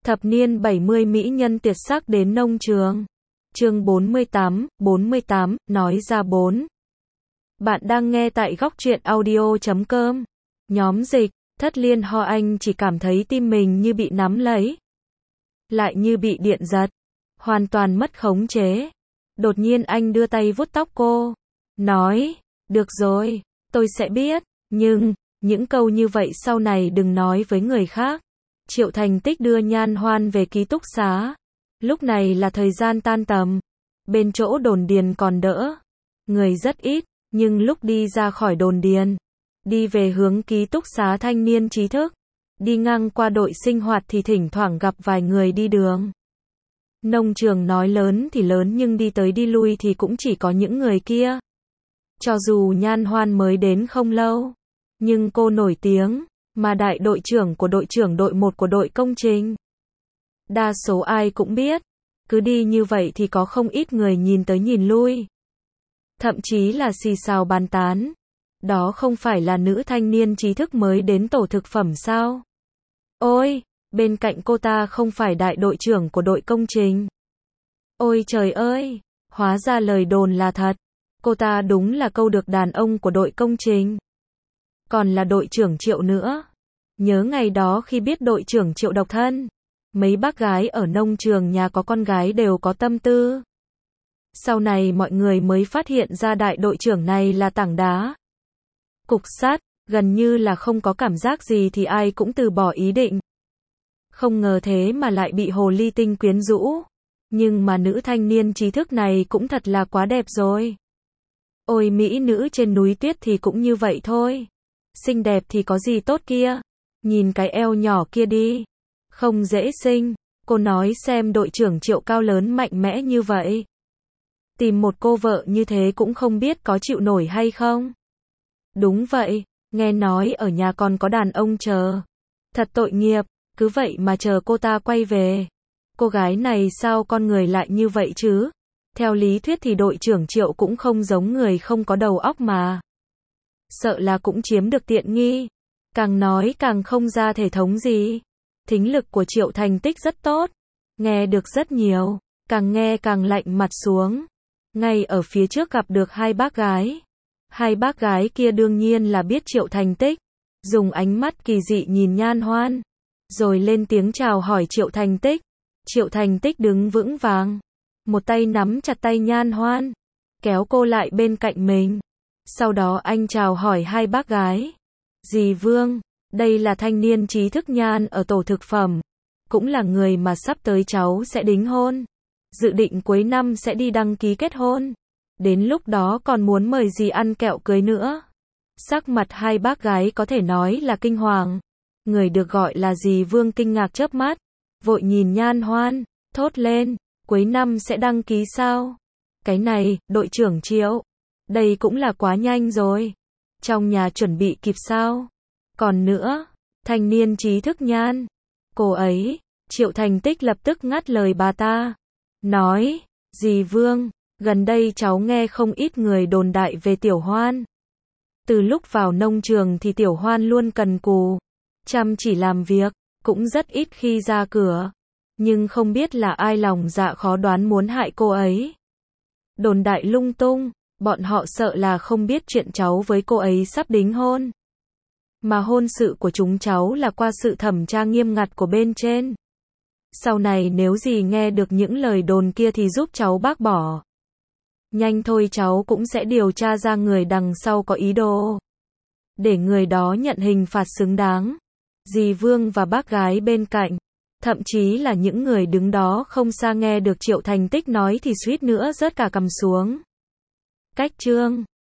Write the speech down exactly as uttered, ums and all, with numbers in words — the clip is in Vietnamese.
Thập niên bảy mươi mỹ nhân tuyệt sắc đến nông trường. Chương bốn mươi tám, bốn mươi tám, nói ra bốn. Bạn đang nghe tại góc truyện audio chấm com. Nhóm dịch, Thất Liên Ho Anh chỉ cảm thấy tim mình như bị nắm lấy. Lại như bị điện giật. Hoàn toàn mất khống chế. Đột nhiên anh đưa tay vuốt tóc cô. Nói, được rồi, tôi sẽ biết, nhưng, những câu như vậy sau này đừng nói với người khác. Triệu Thành Tích đưa Nhan Hoan về ký túc xá. Lúc này là thời gian tan tầm. Bên chỗ đồn điền còn đỡ. Người rất ít, nhưng lúc đi ra khỏi đồn điền, đi về hướng ký túc xá thanh niên trí thức, đi ngang qua đội sinh hoạt thì thỉnh thoảng gặp vài người đi đường. Nông trường nói lớn thì lớn nhưng đi tới đi lui thì cũng chỉ có những người kia. Cho dù Nhan Hoan mới đến không lâu, nhưng cô nổi tiếng, mà đại đội trưởng của đội trưởng đội một của đội công trình. Đa số ai cũng biết, cứ đi như vậy thì có không ít người nhìn tới nhìn lui. Thậm chí là xì xào bàn tán. Đó không phải là nữ thanh niên trí thức mới đến tổ thực phẩm sao? Ôi, bên cạnh cô ta không phải đại đội trưởng của đội công trình. Ôi trời ơi, hóa ra lời đồn là thật. Cô ta đúng là câu được đàn ông của đội công trình. Còn là đội trưởng Triệu nữa. Nhớ ngày đó khi biết đội trưởng Triệu độc thân, mấy bác gái ở nông trường nhà có con gái đều có tâm tư. Sau này mọi người mới phát hiện ra đại đội trưởng này là tảng đá. Cục sắt, gần như là không có cảm giác gì thì ai cũng từ bỏ ý định. Không ngờ thế mà lại bị hồ ly tinh quyến rũ. Nhưng mà nữ thanh niên trí thức này cũng thật là quá đẹp rồi. Ôi mỹ nữ trên núi tuyết thì cũng như vậy thôi. Xinh đẹp thì có gì tốt kia. Nhìn cái eo nhỏ kia đi. Không dễ sinh. Cô nói xem đội trưởng Triệu cao lớn mạnh mẽ như vậy. Tìm một cô vợ như thế cũng không biết có chịu nổi hay không. Đúng vậy, nghe nói ở nhà còn có đàn ông chờ. Thật tội nghiệp, cứ vậy mà chờ cô ta quay về. Cô gái này sao con người lại như vậy chứ? Theo lý thuyết thì đội trưởng Triệu cũng không giống người không có đầu óc mà. Sợ là cũng chiếm được tiện nghi. Càng nói càng không ra thể thống gì. Thính lực của Triệu Thành Tích rất tốt. Nghe được rất nhiều. Càng nghe càng lạnh mặt xuống. Ngay ở phía trước gặp được hai bác gái. Hai bác gái kia đương nhiên là biết Triệu Thành Tích. Dùng ánh mắt kỳ dị nhìn Nhan Hoan. Rồi lên tiếng chào hỏi Triệu Thành Tích. Triệu Thành Tích đứng vững vàng. Một tay nắm chặt tay Nhan Hoan. Kéo cô lại bên cạnh mình. Sau đó anh chào hỏi hai bác gái. Dì Vương, đây là thanh niên trí thức Nhan ở tổ thực phẩm. Cũng là người mà sắp tới cháu sẽ đính hôn. Dự định cuối năm sẽ đi đăng ký kết hôn. Đến lúc đó còn muốn mời dì ăn kẹo cưới nữa. Sắc mặt hai bác gái có thể nói là kinh hoàng. Người được gọi là dì Vương kinh ngạc chớp mắt. Vội nhìn Nhan Hoan, thốt lên, cuối năm sẽ đăng ký sao? Cái này, đội trưởng Triệu. Đây cũng là quá nhanh rồi. Trong nhà chuẩn bị kịp sao? Còn nữa, thanh niên trí thức Nhan. Cô ấy, Triệu Thành Tích lập tức ngắt lời bà ta. Nói, dì Vương, gần đây cháu nghe không ít người đồn đại về Tiểu Hoan. Từ lúc vào nông trường thì Tiểu Hoan luôn cần cù, chăm chỉ làm việc, cũng rất ít khi ra cửa. Nhưng không biết là ai lòng dạ khó đoán muốn hại cô ấy. Đồn đại lung tung, bọn họ sợ là không biết chuyện cháu với cô ấy sắp đính hôn. Mà hôn sự của chúng cháu là qua sự thẩm tra nghiêm ngặt của bên trên. Sau này nếu gì nghe được những lời đồn kia thì giúp cháu bác bỏ. Nhanh thôi cháu cũng sẽ điều tra ra người đằng sau có ý đồ. Để người đó nhận hình phạt xứng đáng. Dì Vương và bác gái bên cạnh, thậm chí là những người đứng đó không xa nghe được Triệu Thành Tích nói thì suýt nữa rớt cả cằm xuống. Cách chương